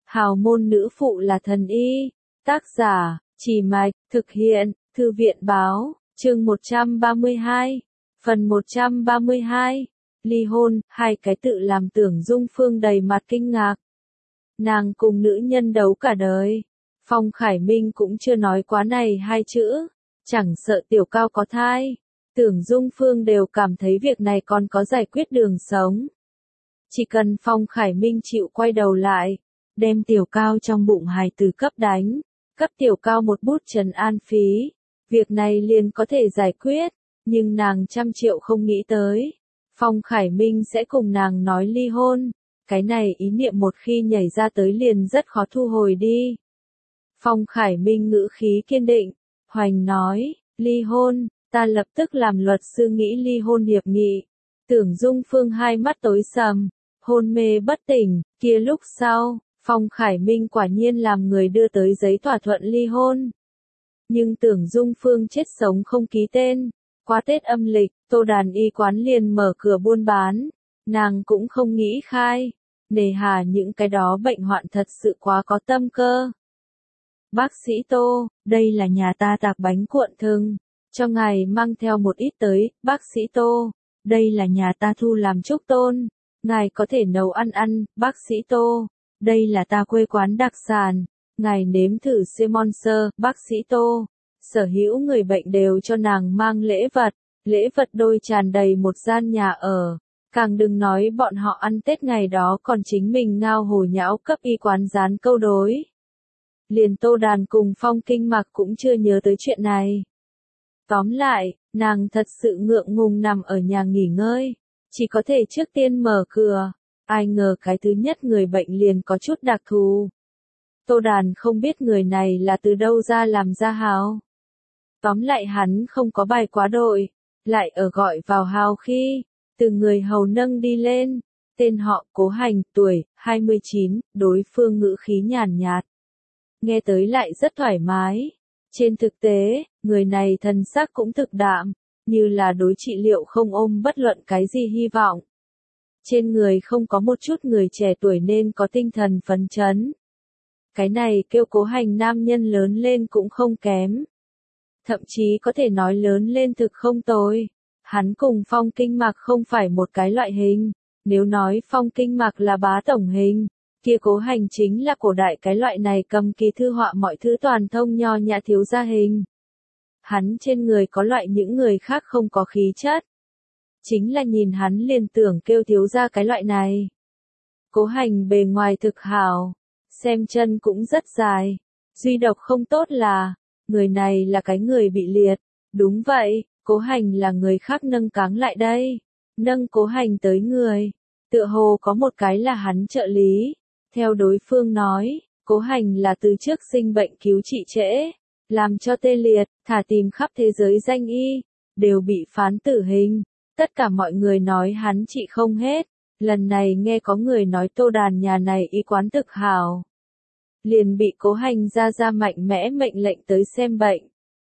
Hào môn nữ phụ là thần y. Tác giả, Chỉ Mạch, thực hiện, Thư viện Báo, chương 132, phần 132. Ly hôn, hai cái tự làm Tưởng Dung Phương đầy mặt kinh ngạc. Nàng cùng nữ nhân đấu cả đời. Phong Khải Minh cũng chưa nói quá này hai chữ, chẳng sợ Tiểu Cao có thai. Tưởng Dung Phương đều cảm thấy việc này còn có giải quyết đường sống. Chỉ cần Phong Khải Minh chịu quay đầu lại, đem Tiểu Cao trong bụng hài tử cấp đánh, cấp Tiểu Cao một bút trần an phí, việc này liền có thể giải quyết, nhưng nàng 100 triệu không nghĩ tới. Phong Khải Minh sẽ cùng nàng nói ly hôn, cái này ý niệm một khi nhảy ra tới liền rất khó thu hồi đi. Phong Khải Minh ngữ khí kiên định, hoành nói, ly hôn, ta lập tức làm luật sư nghĩ ly hôn hiệp nghị. Tưởng Dung Phương hai mắt tối sầm, hôn mê bất tỉnh, kia lúc sau, Phong Khải Minh quả nhiên làm người đưa tới giấy thỏa thuận ly hôn. Nhưng Tưởng Dung Phương chết sống không ký tên, qua Tết âm lịch, Tô Đàn y quán liền mở cửa buôn bán, nàng cũng không nghĩ khai, nề hà những cái đó bệnh hoạn thật sự quá có tâm cơ. Bác sĩ Tô, đây là nhà ta tạc bánh cuộn thừng, cho ngài mang theo một ít tới. Bác sĩ Tô, đây là nhà ta thu làm trúc tôn, ngài có thể nấu ăn ăn. Bác sĩ Tô, đây là ta quê quán đặc sản, ngài nếm thử Semonser. Bác sĩ Tô, sở hữu người bệnh đều cho nàng mang lễ vật đôi tràn đầy một gian nhà ở, càng đừng nói bọn họ ăn Tết ngày đó còn chính mình ngao hồ nhão cấp y quán dán câu đối. Liền Tô Đàn cùng Phong Kinh Mặc cũng chưa nhớ tới chuyện này. Tóm lại, nàng thật sự ngượng ngùng nằm ở nhà nghỉ ngơi, chỉ có thể trước tiên mở cửa, ai ngờ cái thứ nhất người bệnh liền có chút đặc thù. Tô Đàn không biết người này là từ đâu ra làm ra hào. Tóm lại hắn không có bài quá đội, lại ở gọi vào hào khi, từ người hầu nâng đi lên, tên họ Cố Hành, tuổi 29, đối phương ngữ khí nhàn nhạt. Nghe tới lại rất thoải mái. Trên thực tế, người này thần sắc cũng thực đạm, như là đối trị liệu không ôm bất luận cái gì hy vọng. Trên người không có một chút người trẻ tuổi nên có tinh thần phấn chấn. Cái này kêu Cố Hành nam nhân lớn lên cũng không kém. Thậm chí có thể nói lớn lên thực không tồi. Hắn cùng Phong Kinh Mặc không phải một cái loại hình. Nếu nói Phong Kinh Mặc là bá tổng hình, kia Cố Hành chính là cổ đại cái loại này cầm kỳ thư họa mọi thứ toàn thông nho nhã thiếu gia hình. Hắn trên người có loại những người khác không có khí chất. Chính là nhìn hắn liền tưởng kêu thiếu gia cái loại này. Cố Hành bề ngoài thực hảo, xem chân cũng rất dài. Duy độc không tốt là, người này là cái người bị liệt. Đúng vậy, Cố Hành là người khác nâng cáng lại đây. Nâng Cố Hành tới người. Tựa hồ có một cái là hắn trợ lý. Theo đối phương nói, Cố Hành là từ trước sinh bệnh cứu trị trễ, làm cho tê liệt, thả tìm khắp thế giới danh y, đều bị phán tử hình. Tất cả mọi người nói hắn trị không hết. Lần này nghe có người nói Tô Đàn nhà này y quán thực hảo, liền bị Cố Hành ra mạnh mẽ mệnh lệnh tới xem bệnh.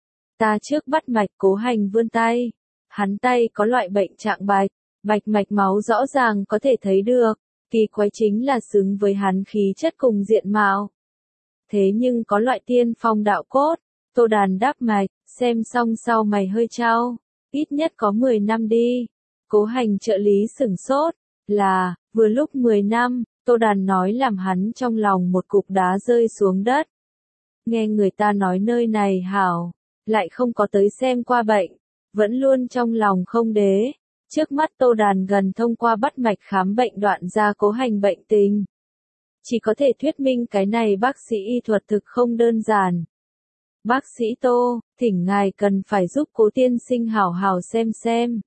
Ta trước bắt mạch. Cố Hành vươn tay, hắn tay có loại bệnh trạng bạch mạch máu rõ ràng có thể thấy được. Kỳ quái chính là xứng với hắn khí chất cùng diện mạo. Thế nhưng có loại tiên phong đạo cốt. Tô Đàn đáp mạch, xem xong sau mày hơi trao, ít nhất có 10 năm đi. Cố Hành trợ lý sửng sốt, là, vừa lúc 10 năm, Tô Đàn nói làm hắn trong lòng một cục đá rơi xuống đất. Nghe người ta nói nơi này hảo, lại không có tới xem qua bệnh, vẫn luôn trong lòng không đế. Trước mắt Tô Đàn gần thông qua bắt mạch khám bệnh đoạn ra Cố Hành bệnh tình. Chỉ có thể thuyết minh cái này bác sĩ y thuật thực không đơn giản. Bác sĩ Tô, thỉnh ngài cần phải giúp Cố tiên sinh hảo hảo xem.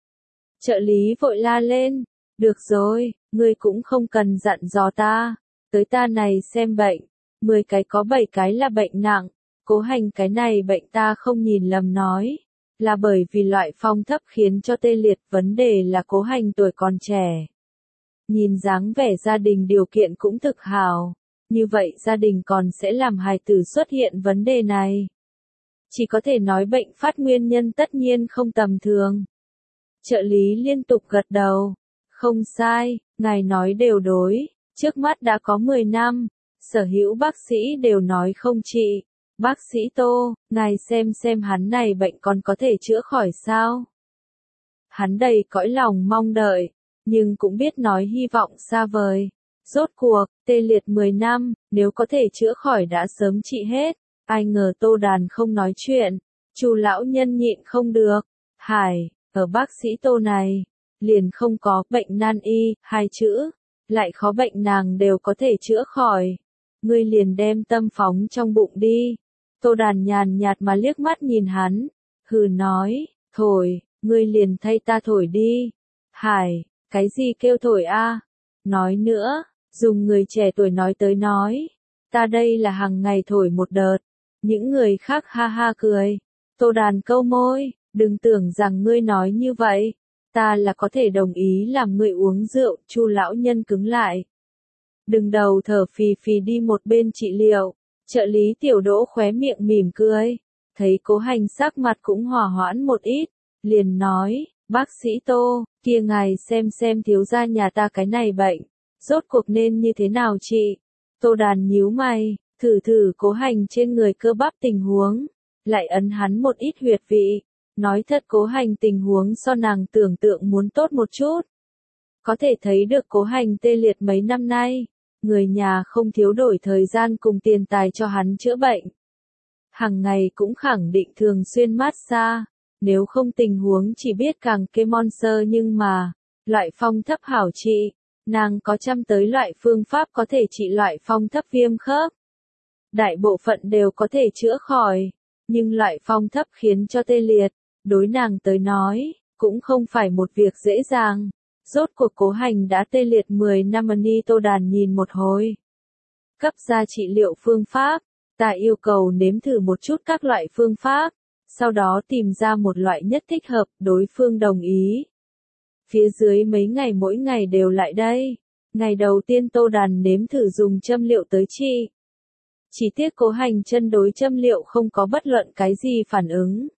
Trợ lý vội la lên, được rồi, ngươi cũng không cần dặn dò ta, tới ta này xem bệnh, 10 cái có 7 cái là bệnh nặng, Cố Hành cái này bệnh ta không nhìn lầm nói. Là bởi vì loại phong thấp khiến cho tê liệt, vấn đề là Cố Hành tuổi còn trẻ. Nhìn dáng vẻ gia đình điều kiện cũng thực hảo, như vậy gia đình còn sẽ làm hài tử xuất hiện vấn đề này. Chỉ có thể nói bệnh phát nguyên nhân tất nhiên không tầm thường. Trợ lý liên tục gật đầu, không sai, ngài nói đều đối, trước mắt đã có 10 năm, Sở hữu bác sĩ đều nói không trị. Bác sĩ Tô, ngài xem hắn này bệnh còn có thể chữa khỏi sao? Hắn đầy cõi lòng mong đợi, nhưng cũng biết nói hy vọng xa vời. Rốt cuộc, tê liệt 10 năm, nếu có thể chữa khỏi đã sớm trị hết. Ai ngờ Tô Đàn không nói chuyện. Chu lão nhân nhịn không được. Hải, ở bác sĩ Tô này, liền không có bệnh nan y, hai chữ. Lại khó bệnh nàng đều có thể chữa khỏi. Ngươi liền đem tâm phóng trong bụng đi. Tô Đàn nhàn nhạt mà liếc mắt nhìn hắn. Hừ nói, thổi, ngươi liền thay ta thổi đi. Hải, cái gì kêu thổi a? Nói nữa, dùng người trẻ tuổi nói tới nói. Ta đây là hàng ngày thổi một đợt. Những người khác ha ha cười. Tô Đàn câu môi, đừng tưởng rằng ngươi nói như vậy. Ta là có thể đồng ý làm ngươi uống rượu. Chu lão nhân cứng lại. Đừng đầu thở phì phì đi một bên trị liệu. Trợ lý Tiểu Đỗ khóe miệng mỉm cười. Thấy Cố Hành sắc mặt cũng hòa hoãn một ít. Liền nói, bác sĩ Tô, kia ngài xem thiếu gia nhà ta cái này bệnh. Rốt cuộc nên như thế nào chị? Tô Đàn nhíu mày, thử Cố Hành trên người cơ bắp tình huống. Lại ấn hắn một ít huyệt vị. Nói thật Cố Hành tình huống so nàng tưởng tượng muốn tốt một chút. Có thể thấy được Cố Hành tê liệt mấy năm nay. Người nhà không thiếu đổi thời gian cùng tiền tài cho hắn chữa bệnh. Hàng ngày cũng khẳng định thường xuyên massage. Nếu không tình huống chỉ biết càng kê monster nhưng mà, loại phong thấp hảo trị. Nàng có trăm tới loại phương pháp có thể trị loại phong thấp viêm khớp. Đại bộ phận đều có thể chữa khỏi. Nhưng loại phong thấp khiến cho tê liệt, đối nàng tới nói, cũng không phải một việc dễ dàng. Rốt cuộc Cố Hành đã tê liệt 10 năm ni. Tô Đàn nhìn một hồi. Cấp ra trị liệu phương pháp, ta yêu cầu nếm thử một chút các loại phương pháp, sau đó tìm ra một loại nhất thích hợp, đối phương đồng ý. Phía dưới mấy ngày mỗi ngày đều lại đây. Ngày đầu tiên Tô Đàn nếm thử dùng châm liệu tới trị. Chỉ tiếc Cố Hành chân đối châm liệu không có bất luận cái gì phản ứng.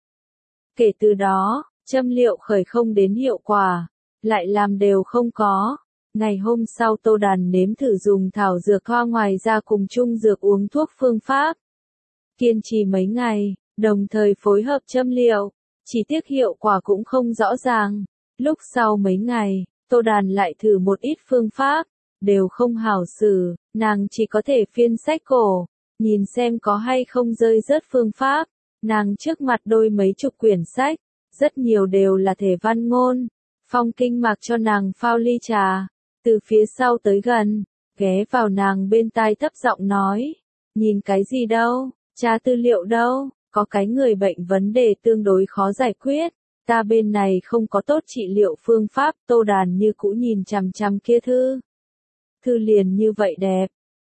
Kể từ đó, châm liệu khởi không đến hiệu quả. Lại làm đều không có. Ngày hôm sau Tô Đàn nếm thử dùng thảo dược hoa ngoài ra cùng chung dược uống thuốc phương pháp. Kiên trì mấy ngày, đồng thời phối hợp châm liệu. Chỉ tiếc hiệu quả cũng không rõ ràng. Lúc sau mấy ngày, Tô Đàn lại thử một ít phương pháp. Đều không hảo xử, nàng chỉ có thể phiên sách cổ. Nhìn xem có hay không rơi rớt phương pháp. Nàng trước mặt đôi mấy chục quyển sách. Rất nhiều đều là thể văn ngôn. Phong Kinh mặc cho nàng phao ly trà, từ phía sau tới gần, ghé vào nàng bên tai thấp giọng nói, nhìn cái gì đâu, tra tư liệu đâu, có cái người bệnh vấn đề tương đối khó giải quyết, ta bên này không có tốt trị liệu phương pháp. Tô Đàn như cũ nhìn chằm chằm kia thư. Thư liền như vậy đẹp,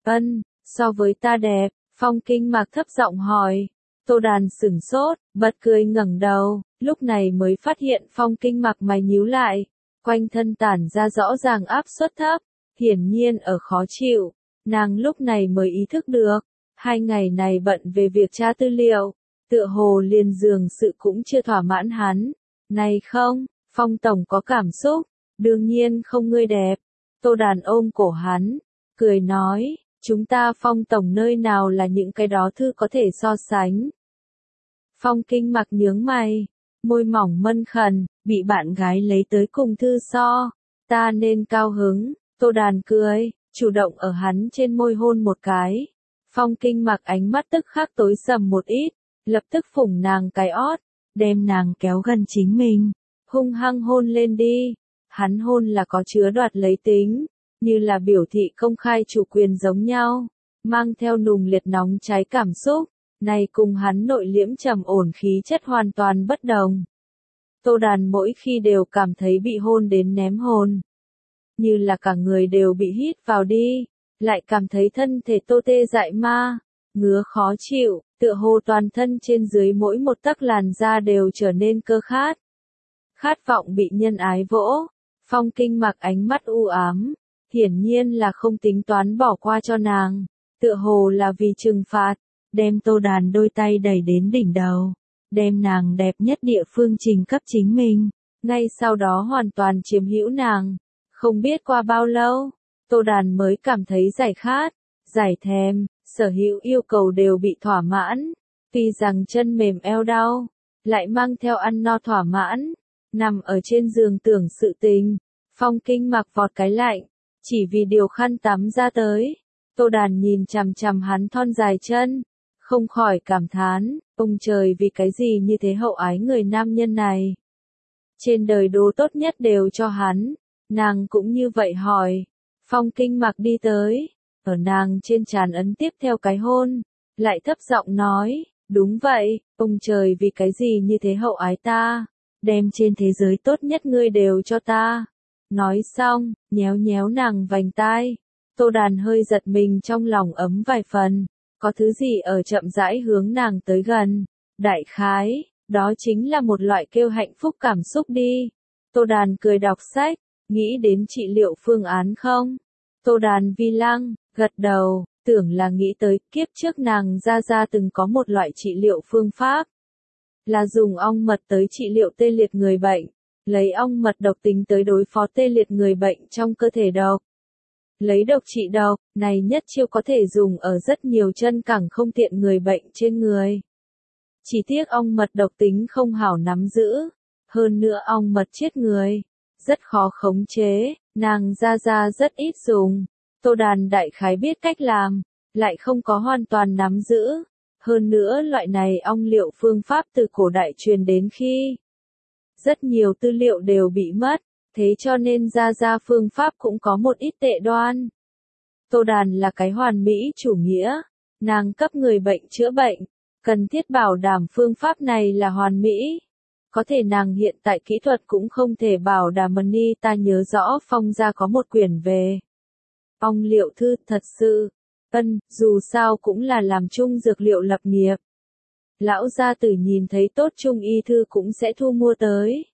so với ta đẹp. Phong Kinh mặc thấp giọng hỏi. Tô Đàn sửng sốt, bật cười ngẩng đầu, lúc này mới phát hiện Phong Kinh mặc mày nhíu lại, quanh thân tản ra rõ ràng áp suất thấp, hiển nhiên ở khó chịu. Nàng lúc này mới ý thức được, 2 ngày này bận về việc tra tư liệu, tựa hồ liền giường sự cũng chưa thỏa mãn hắn. Này không, Phong tổng có cảm xúc, đương nhiên không ngươi đẹp. Tô Đàn ôm cổ hắn, cười nói, chúng ta Phong tổng nơi nào là những cái đó thư có thể so sánh. Phong Kinh mặc nhướng mày, môi mỏng mân khẩn, bị bạn gái lấy tới cùng thư so, ta nên cao hứng. Tô Đàn cười, chủ động ở hắn trên môi hôn một cái. Phong Kinh mặc ánh mắt tức khắc tối sầm một ít, lập tức phủng nàng cái ót, đem nàng kéo gần chính mình, hung hăng hôn lên đi. Hắn hôn là có chứa đoạt lấy tính, như là biểu thị công khai chủ quyền giống nhau, mang theo nùng liệt nóng cháy cảm xúc, này cùng hắn nội liễm trầm ổn khí chất hoàn toàn bất đồng. Tô Đàn mỗi khi đều cảm thấy bị hôn đến ném hồn, như là cả người đều bị hít vào đi, lại cảm thấy thân thể tô tê dại ma, ngứa khó chịu, tựa hồ toàn thân trên dưới mỗi một tấc làn da đều trở nên cơ khát. Khát vọng bị nhân ái vỗ. Phong Kinh mặc ánh mắt u ám, hiển nhiên là không tính toán bỏ qua cho nàng, tựa hồ là vì trừng phạt, đem Tô Đàn đôi tay đẩy đến đỉnh đầu, đem nàng đẹp nhất địa phương trình cấp chính mình, ngay sau đó hoàn toàn chiếm hữu nàng. Không biết qua bao lâu, Tô Đàn mới cảm thấy giải khát, giải thèm, sở hữu yêu cầu đều bị thỏa mãn. Tuy rằng chân mềm eo đau, lại mang theo ăn no thỏa mãn, nằm ở trên giường tưởng sự tình. Phong Kinh Mặc vọt cái lạnh, chỉ vì điều khăn tắm ra tới. Tô Đàn nhìn chằm chằm hắn thon dài chân, không khỏi cảm thán, ông trời vì cái gì như thế hậu ái người nam nhân này. Trên đời đồ tốt nhất đều cho hắn, nàng cũng như vậy hỏi. Phong Kinh Mặc đi tới, ở nàng trên trán ấn tiếp theo cái hôn, lại thấp giọng nói, đúng vậy, ông trời vì cái gì như thế hậu ái ta, đem trên thế giới tốt nhất ngươi đều cho ta. Nói xong, nhéo nhéo nàng vành tai. Tô Đàn hơi giật mình trong lòng ấm vài phần, có thứ gì ở chậm rãi hướng nàng tới gần. Đại khái, đó chính là một loại kêu hạnh phúc cảm xúc đi. Tô Đàn cười đọc sách, nghĩ đến trị liệu phương án không? Tô Đàn vi lăng, gật đầu, tưởng là nghĩ tới kiếp trước nàng ra từng có một loại trị liệu phương pháp. Là dùng ong mật tới trị liệu tê liệt người bệnh, lấy ong mật độc tính tới đối phó tê liệt người bệnh trong cơ thể độc. Lấy độc trị độc, này nhất chiêu có thể dùng ở rất nhiều chân cẳng không tiện người bệnh trên người. Chỉ tiếc ong mật độc tính không hảo nắm giữ, hơn nữa ong mật chết người, rất khó khống chế, nàng ra rất ít dùng. Tô Đàn đại khái biết cách làm, lại không có hoàn toàn nắm giữ. Hơn nữa loại này ong liệu phương pháp từ cổ đại truyền đến khi rất nhiều tư liệu đều bị mất, thế cho nên ra phương pháp cũng có một ít tệ đoan. Tô Đàn là cái hoàn mỹ chủ nghĩa, nàng cấp người bệnh chữa bệnh, cần thiết bảo đảm phương pháp này là hoàn mỹ. Có thể nàng hiện tại kỹ thuật cũng không thể bảo đảm ni. Ta nhớ rõ Phong gia có một quyển về ong liệu thư, thật sự, dù sao cũng là làm chung dược liệu lập nghiệp. Lão gia tử nhìn thấy tốt chung y thư cũng sẽ thu mua tới.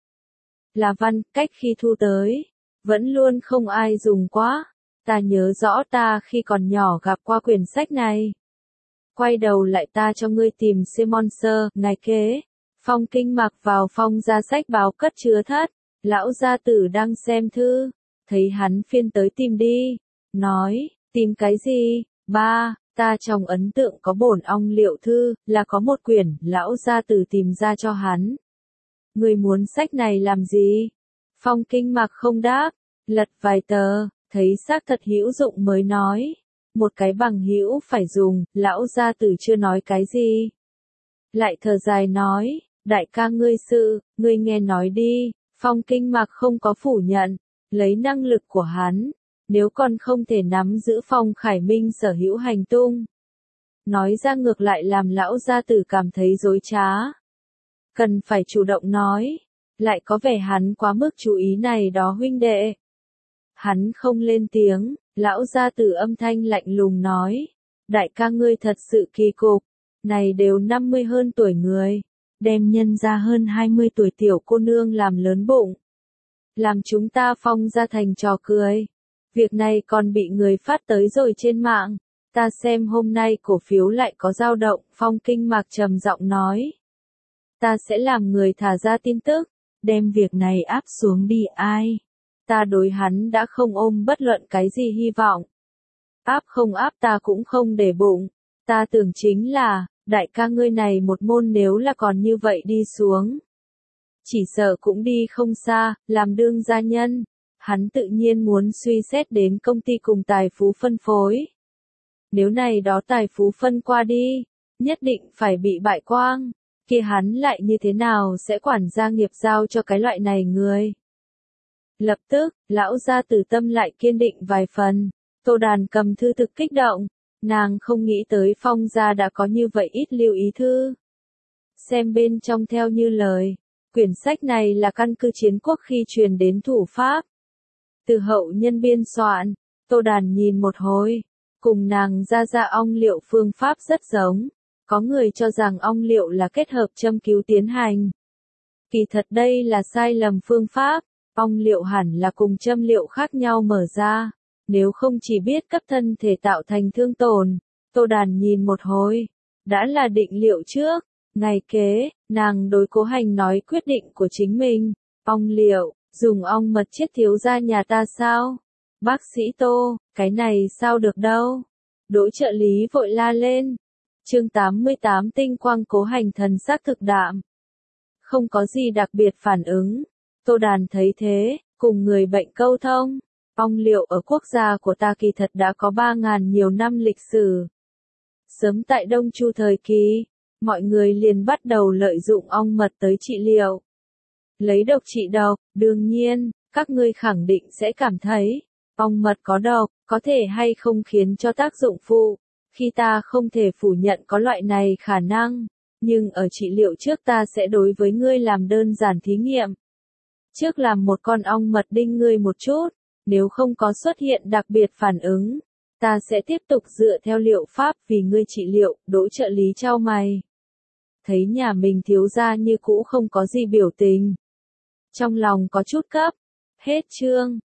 Là văn, cách khi thu tới, vẫn luôn không ai dùng quá. Ta nhớ rõ ta khi còn nhỏ gặp qua quyển sách này. Quay đầu lại ta cho ngươi tìm sponsor, ngày kế. Phong Kinh Mặc vào Phong ra sách báo cất chứa thất. Lão gia tử đang xem thư, thấy hắn phiên tới tìm đi. Nói, tìm cái gì? Ba, ta trong ấn tượng có bổn ong liệu thư, là có một quyển, lão gia tử tìm ra cho hắn. Ngươi muốn sách này làm gì? Phong Kinh Mặc không đáp, lật vài tờ, thấy xác thật hữu dụng mới nói. Một cái bằng hữu phải dùng, lão gia tử chưa nói cái gì. Lại thở dài nói, đại ca ngươi nghe nói đi. Phong Kinh Mặc không có phủ nhận, lấy năng lực của hắn, nếu còn không thể nắm giữ Phong Khải Minh sở hữu hành tung. Nói ra ngược lại làm lão gia tử cảm thấy dối trá. Cần phải chủ động nói, lại có vẻ hắn quá mức chú ý này đó huynh đệ. Hắn không lên tiếng, lão gia tử âm thanh lạnh lùng nói, đại ca ngươi thật sự kỳ cục, này đều 50 hơn tuổi người, đem nhân ra hơn 20 tuổi tiểu cô nương làm lớn bụng. Làm chúng ta Phong ra thành trò cười. Việc này còn bị người phát tới rồi trên mạng. Ta xem hôm nay cổ phiếu lại có dao động. Phong Kinh Mặc trầm giọng nói. Ta sẽ làm người thả ra tin tức. Đem việc này áp xuống đi ai. Ta đối hắn đã không ôm bất luận cái gì hy vọng. Áp không áp ta cũng không để bụng. Ta tưởng chính là, đại ca ngươi này một môn nếu là còn như vậy đi xuống. Chỉ sợ cũng đi không xa, làm đương gia nhân. Hắn tự nhiên muốn suy xét đến công ty cùng tài phú phân phối. Nếu này đó tài phú phân qua đi, nhất định phải bị bại quang, kia hắn lại như thế nào sẽ quản gia nghiệp giao cho cái loại này người. Lập tức, lão gia tử tâm lại kiên định vài phần, Tô Đàn cầm thư thực kích động, nàng không nghĩ tới Phong gia đã có như vậy ít lưu ý thư. Xem bên trong theo như lời, quyển sách này là căn cứ chiến quốc khi truyền đến thủ pháp. Từ hậu nhân biên soạn, Tô Đàn nhìn một hồi, cùng nàng ra ong liệu phương pháp rất giống. Có người cho rằng ong liệu là kết hợp châm cứu tiến hành. Kỳ thật đây là sai lầm phương pháp, ong liệu hẳn là cùng châm liệu khác nhau mở ra. Nếu không chỉ biết cấp thân thể tạo thành thương tổn, Tô Đàn nhìn một hồi, đã là định liệu trước. Ngày kế, nàng đối Cố Hành nói quyết định của chính mình, ong liệu, dùng ong mật chết thiếu gia nhà ta sao? Bác sĩ Tô, cái này sao được đâu? Đỗ trợ lý vội la lên. Chương 88 tinh quang cố hành thần sắc thực đạm. Không có gì đặc biệt phản ứng. Tô Đàn thấy thế, cùng người bệnh câu thông. Ong liệu ở quốc gia của ta kỳ thật đã có 3.000 nhiều năm lịch sử. Sớm tại Đông Chu thời kỳ, mọi người liền bắt đầu lợi dụng ong mật tới trị liệu. Lấy độc trị độc, đương nhiên, các ngươi khẳng định sẽ cảm thấy, ong mật có độc, có thể hay không khiến cho tác dụng phụ. Khi ta không thể phủ nhận có loại này khả năng, nhưng ở trị liệu trước ta sẽ đối với ngươi làm đơn giản thí nghiệm. Trước làm một con ong mật đinh ngươi một chút, nếu không có xuất hiện đặc biệt phản ứng, ta sẽ tiếp tục dựa theo liệu pháp vì ngươi trị liệu. Đỗ trợ lý chau mày. Thấy nhà mình thiếu gia như cũ không có gì biểu tình. Trong lòng có chút cấp. Hết chương.